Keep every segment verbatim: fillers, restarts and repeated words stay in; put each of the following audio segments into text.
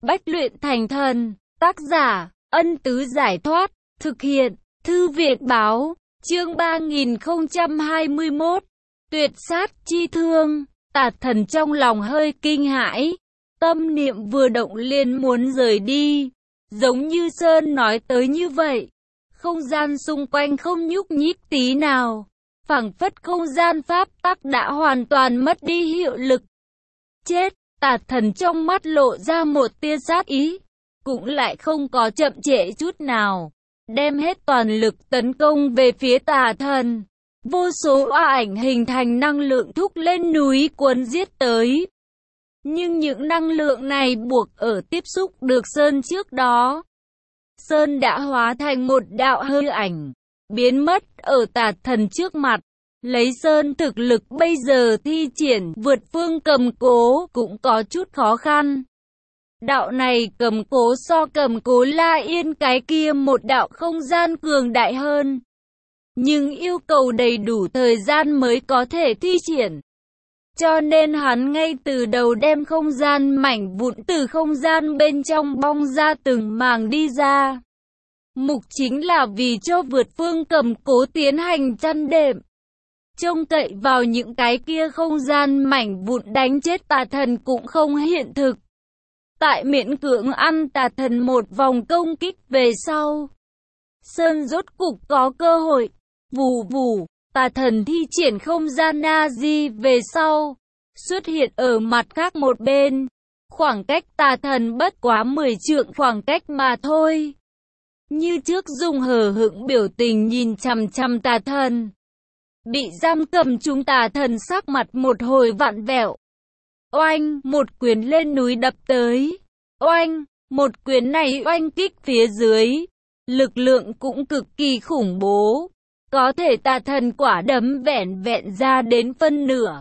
Bách luyện thành thần. Tác giả, Ân Tứ Giải Thoát. Thực hiện, Thư Việt Báo. Chương ba nghìn không trăm hai mươi mốt. Tuyệt sát chi thương. Tà thần trong lòng hơi kinh hãi. Tâm niệm vừa động liền muốn rời đi. Giống như Sơn nói tới như vậy. Không gian xung quanh không nhúc nhích tí nào. Phảng phất không gian pháp tắc đã hoàn toàn mất đi hiệu lực. Chết! Tà thần trong mắt lộ ra một tia sát ý. Cũng lại không có chậm trễ chút nào. Đem hết toàn lực tấn công về phía tà thần. Vô số oa ảnh hình thành năng lượng thúc lên núi cuốn giết tới. Nhưng những năng lượng này buộc ở tiếp xúc được Sơn trước đó. Sơn đã hóa thành một đạo hư ảnh, biến mất ở tà thần trước mặt. Lấy Sơn thực lực bây giờ thi triển vượt phương cầm cố cũng có chút khó khăn. Đạo này cầm cố so cầm cố La Yên cái kia một đạo không gian cường đại hơn. Nhưng yêu cầu đầy đủ thời gian mới có thể thi triển. Cho nên hắn ngay từ đầu đem không gian mảnh vụn từ không gian bên trong bong ra từng màng đi ra. Mục chính là vì cho vượt phương cầm cố tiến hành chăn đệm. Trông cậy vào những cái kia không gian mảnh vụn đánh chết tà thần cũng không hiện thực. Tại miễn cưỡng ăn tà thần một vòng công kích về sau. Sơn rốt cục có cơ hội. Vù vù, tà thần thi triển không gian Na-di về sau. Xuất hiện ở mặt khác một bên. Khoảng cách tà thần bất quá mười trượng khoảng cách mà thôi. Như trước dùng hờ hững biểu tình nhìn chằm chằm tà thần. Bị giam cầm chúng tà thần sắc mặt một hồi vặn vẹo. Oanh, một quyền lên núi đập tới. Oanh, một quyền này oanh kích phía dưới. Lực lượng cũng cực kỳ khủng bố. Có thể tà thần quả đấm vẹn vẹn ra đến phân nửa.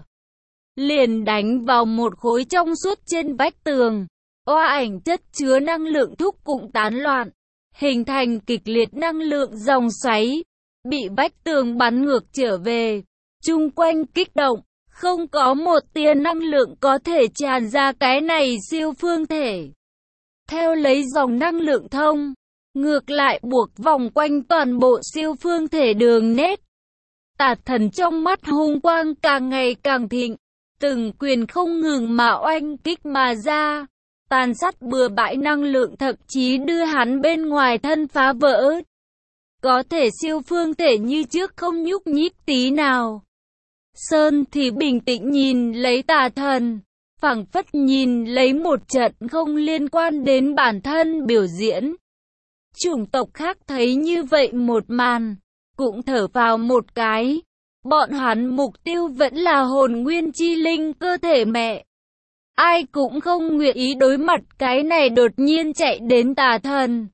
Liền đánh vào một khối trong suốt trên vách tường. Oa ảnh chất chứa năng lượng thúc cũng tán loạn. Hình thành kịch liệt năng lượng dòng xoáy. Bị vách tường bắn ngược trở về. Chung quanh kích động. Không có một tia năng lượng có thể tràn ra cái này siêu phương thể. Theo lấy dòng năng lượng thông. Ngược lại buộc vòng quanh toàn bộ siêu phương thể đường nét. Tà thần trong mắt hung quang càng ngày càng thịnh. Từng quyền không ngừng mà oanh kích mà ra. Tàn sát bừa bãi năng lượng thậm chí đưa hắn bên ngoài thân phá vỡ. Có thể siêu phương thể như trước không nhúc nhích tí nào. Sơn thì bình tĩnh nhìn lấy tà thần. Phảng phất nhìn lấy một trận không liên quan đến bản thân biểu diễn. Chủng tộc khác thấy như vậy một màn. Cũng thở vào một cái. Bọn hắn mục tiêu vẫn là hồn nguyên chi linh cơ thể mẹ. Ai cũng không nguyện ý đối mặt cái này đột nhiên chạy đến tà thần.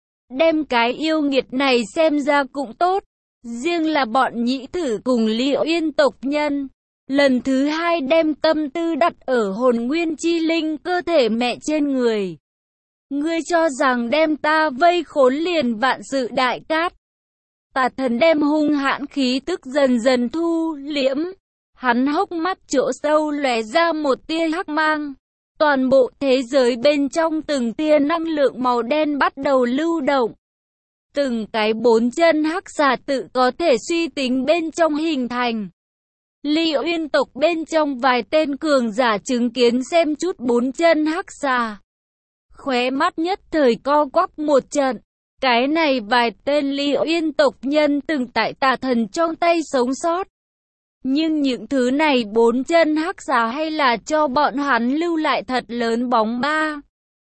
Đem cái yêu nghiệt này xem ra cũng tốt. Riêng là bọn nhĩ thử cùng Liệu Yên tộc nhân. Lần thứ hai đem tâm tư đặt ở hồn nguyên chi linh cơ thể mẹ trên người. Ngươi cho rằng đem ta vây khốn liền vạn sự đại cát. Tà thần đem hung hãn khí tức dần dần thu liễm. Hắn hốc mắt chỗ sâu lóe ra một tia hắc mang. Toàn bộ thế giới bên trong từng tia năng lượng màu đen bắt đầu lưu động. Từng cái bốn chân hắc xà tự có thể suy tính bên trong hình thành. Liệu Yên tộc bên trong vài tên cường giả chứng kiến xem chút bốn chân hắc xà. Khóe mắt nhất thời co quắp một trận. Cái này vài tên Liệu Yên tộc nhân từng tại tà thần trong tay sống sót. Nhưng những thứ này bốn chân hắc xà hay là cho bọn hắn lưu lại thật lớn bóng ba.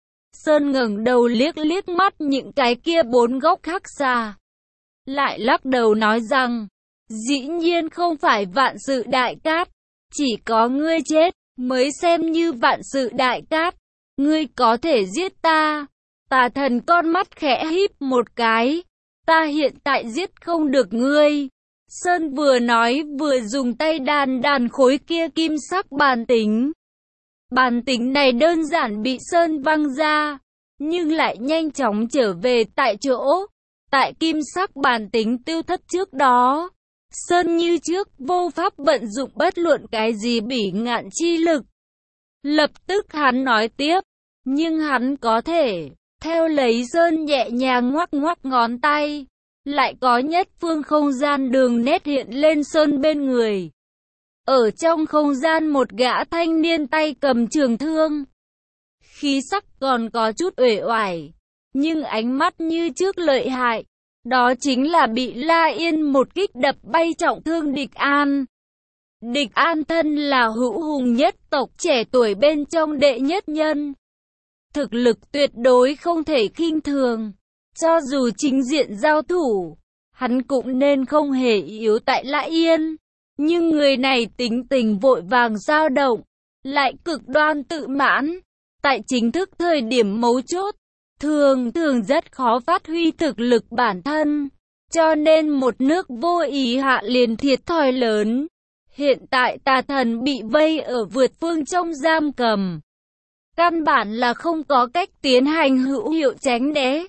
Sơn ngẩng đầu liếc liếc mắt những cái kia bốn góc hắc xà. Lại lắc đầu nói rằng, dĩ nhiên không phải vạn sự đại cát. Chỉ có ngươi chết mới xem như vạn sự đại cát. Ngươi có thể giết ta. Tà thần con mắt khẽ híp một cái. Ta hiện tại giết không được ngươi. Sơn vừa nói vừa dùng tay đàn đàn khối kia kim sắc bàn tính. Bàn tính này đơn giản bị Sơn văng ra. Nhưng lại nhanh chóng trở về tại chỗ. Tại kim sắc bàn tính tiêu thất trước đó. Sơn như trước vô pháp vận dụng bất luận cái gì bỉ ngạn chi lực. Lập tức hắn nói tiếp. Nhưng hắn có thể, theo lấy sơn nhẹ nhàng ngoắc ngoắc ngón tay, lại có nhất phương không gian đường nét hiện lên sơn bên người. Ở trong không gian một gã thanh niên tay cầm trường thương. Khí sắc còn có chút uể oải, nhưng ánh mắt như trước lợi hại. Đó chính là bị La Yên một kích đập bay trọng thương Địch An. Địch An thân là hữu hùng nhất tộc trẻ tuổi bên trong đệ nhất nhân. Thực lực tuyệt đối không thể khinh thường. Cho dù chính diện giao thủ, hắn cũng nên không hề yếu tại La Yên. Nhưng người này tính tình vội vàng dao động, lại cực đoan tự mãn. Tại chính thức thời điểm mấu chốt, thường thường rất khó phát huy thực lực bản thân. Cho nên một nước vô ý hạ liền thiệt thòi lớn. Hiện tại tà thần bị vây ở vượt phương trong giam cầm. Căn bản là không có cách tiến hành hữu hiệu tránh né.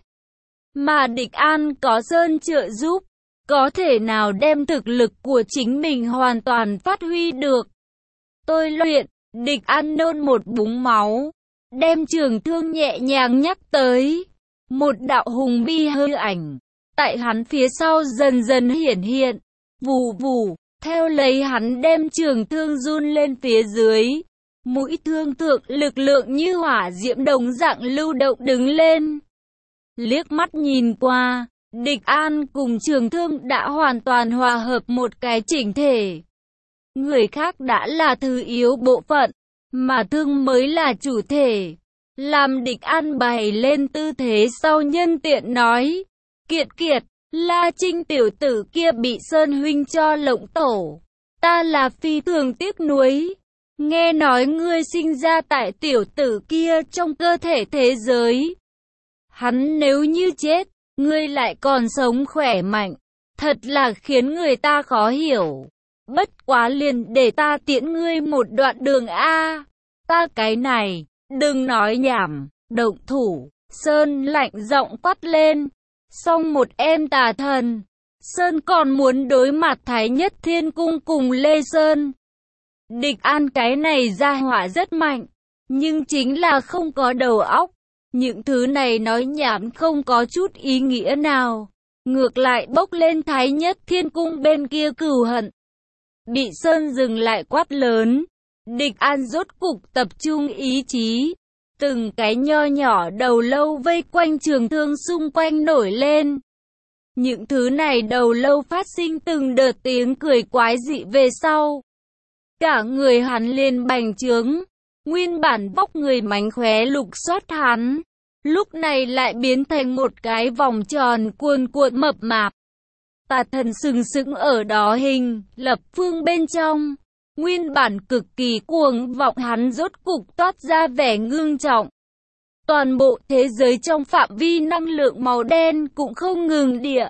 Mà Địch An có sơn trợ giúp, có thể nào đem thực lực của chính mình hoàn toàn phát huy được. Tôi luyện, Địch An nôn một búng máu, đem trường thương nhẹ nhàng nhắc tới. Một đạo hùng bi hư ảnh, tại hắn phía sau dần dần hiển hiện, vù vù, theo lấy hắn đem trường thương run lên phía dưới. Mũi thương thượng lực lượng như hỏa diễm đồng dạng lưu động đứng lên. Liếc mắt nhìn qua, Địch An cùng trường thương đã hoàn toàn hòa hợp một cái chỉnh thể. Người khác đã là thứ yếu bộ phận, mà thương mới là chủ thể. Làm Địch An bày lên tư thế sau nhân tiện nói. Kiệt kiệt, La Trinh tiểu tử kia bị Sơn huynh cho lộng tổ. Ta là phi thường tiếc nuối. Nghe nói ngươi sinh ra tại tiểu tử kia trong cơ thể thế giới. Hắn nếu như chết, ngươi lại còn sống khỏe mạnh. Thật là khiến người ta khó hiểu. Bất quá liền để ta tiễn ngươi một đoạn đường a. Ta cái này, đừng nói nhảm, động thủ. Sơn lạnh giọng quát lên. Xong một em tà thần. Sơn còn muốn đối mặt Thái Nhất Thiên Cung cùng Lê Sơn. Địch An cái này ra hỏa rất mạnh, nhưng chính là không có đầu óc. Những thứ này nói nhảm không có chút ý nghĩa nào. Ngược lại bốc lên Thái Nhất Thiên Cung bên kia cừu hận. Bị Sơn dừng lại quát lớn. Địch An rốt cục tập trung ý chí. Từng cái nho nhỏ đầu lâu vây quanh trường thương xung quanh nổi lên. Những thứ này đầu lâu phát sinh từng đợt tiếng cười quái dị về sau. Cả người hắn liền bành trướng. Nguyên bản vóc người mánh khóe lục soát hắn, lúc này lại biến thành một cái vòng tròn cuồn cuộn mập mạp. Tà thần sừng sững ở đó hình, lập phương bên trong. Nguyên bản cực kỳ cuồng vọng hắn rốt cục toát ra vẻ ngưng trọng. Toàn bộ thế giới trong phạm vi năng lượng màu đen cũng không ngừng địa.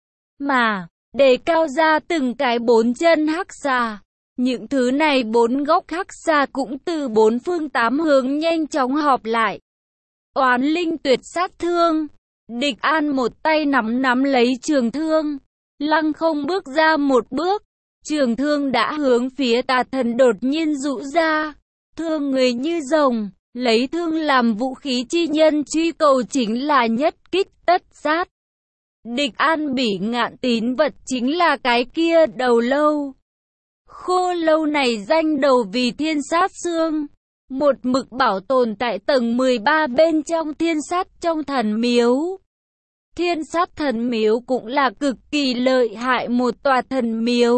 Mà, đề cao ra từng cái bốn chân hắc xà. Những thứ này bốn góc hắc xà cũng từ bốn phương tám hướng nhanh chóng họp lại. Oán linh tuyệt sát thương. Địch An một tay nắm nắm lấy trường thương. Lăng không bước ra một bước. Trường thương đã hướng phía tà thần đột nhiên rũ ra. Thương người như rồng. Lấy thương làm vũ khí chi nhân truy cầu chính là nhất kích tất sát. Địch An bỉ ngạn tín vật chính là cái kia đầu lâu. Khô lâu này danh đầu vì thiên sát xương. Một mực bảo tồn tại tầng mười ba bên trong thiên sát trong thần miếu. Thiên sát thần miếu cũng là cực kỳ lợi hại một tòa thần miếu.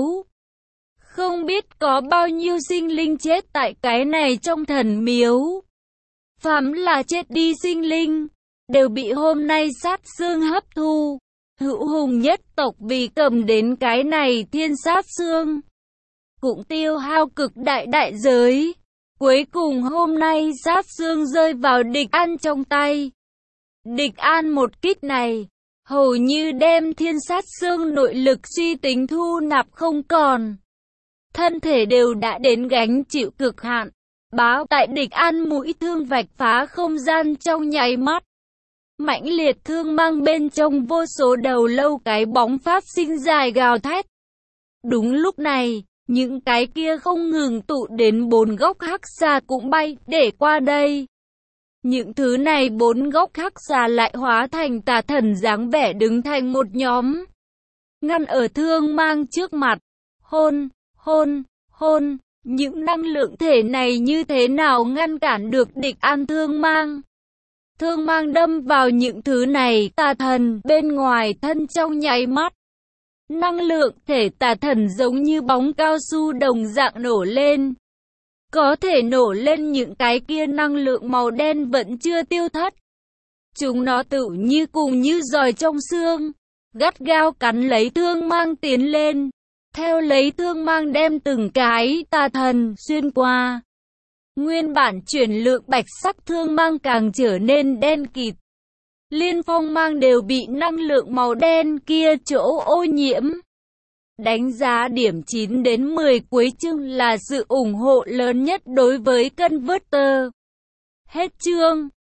Không biết có bao nhiêu sinh linh chết tại cái này trong thần miếu. Phàm là chết đi sinh linh, đều bị hôm nay sát xương hấp thu. Hữu hùng nhất tộc vì cầm đến cái này thiên sát xương, cũng tiêu hao cực đại đại giới. Cuối cùng hôm nay sát xương rơi vào Địch An trong tay. Địch An một kích này, hầu như đem thiên sát xương nội lực suy tính thu nạp không còn. Thân thể đều đã đến gánh chịu cực hạn. Báo tại Địch An mũi thương vạch phá không gian trong nháy mắt. Mãnh liệt thương mang bên trong vô số đầu lâu cái bóng phát sinh dài gào thét. Đúng lúc này, những cái kia không ngừng tụ đến bốn góc hắc xà cũng bay để qua đây. Những thứ này bốn góc khác xa lại hóa thành tà thần dáng vẻ đứng thành một nhóm, ngăn ở thương mang trước mặt. Hôn, hôn, hôn, những năng lượng thể này như thế nào ngăn cản được địch an thương mang? Thương mang đâm vào những thứ này, tà thần bên ngoài thân trong nháy mắt. Năng lượng thể tà thần giống như bóng cao su đồng dạng nổ lên. Có thể nổ lên những cái kia năng lượng màu đen vẫn chưa tiêu thất. Chúng nó tự như cùng như giòi trong xương, gắt gao cắn lấy thương mang tiến lên. Theo lấy thương mang đem từng cái tà thần xuyên qua. Nguyên bản chuyển lượng bạch sắc thương mang càng trở nên đen kịt. Liên phong mang đều bị năng lượng màu đen kia chỗ ô nhiễm. Đánh giá điểm chín đến mười cuối chương là sự ủng hộ lớn nhất đối với Converter. Hết chương.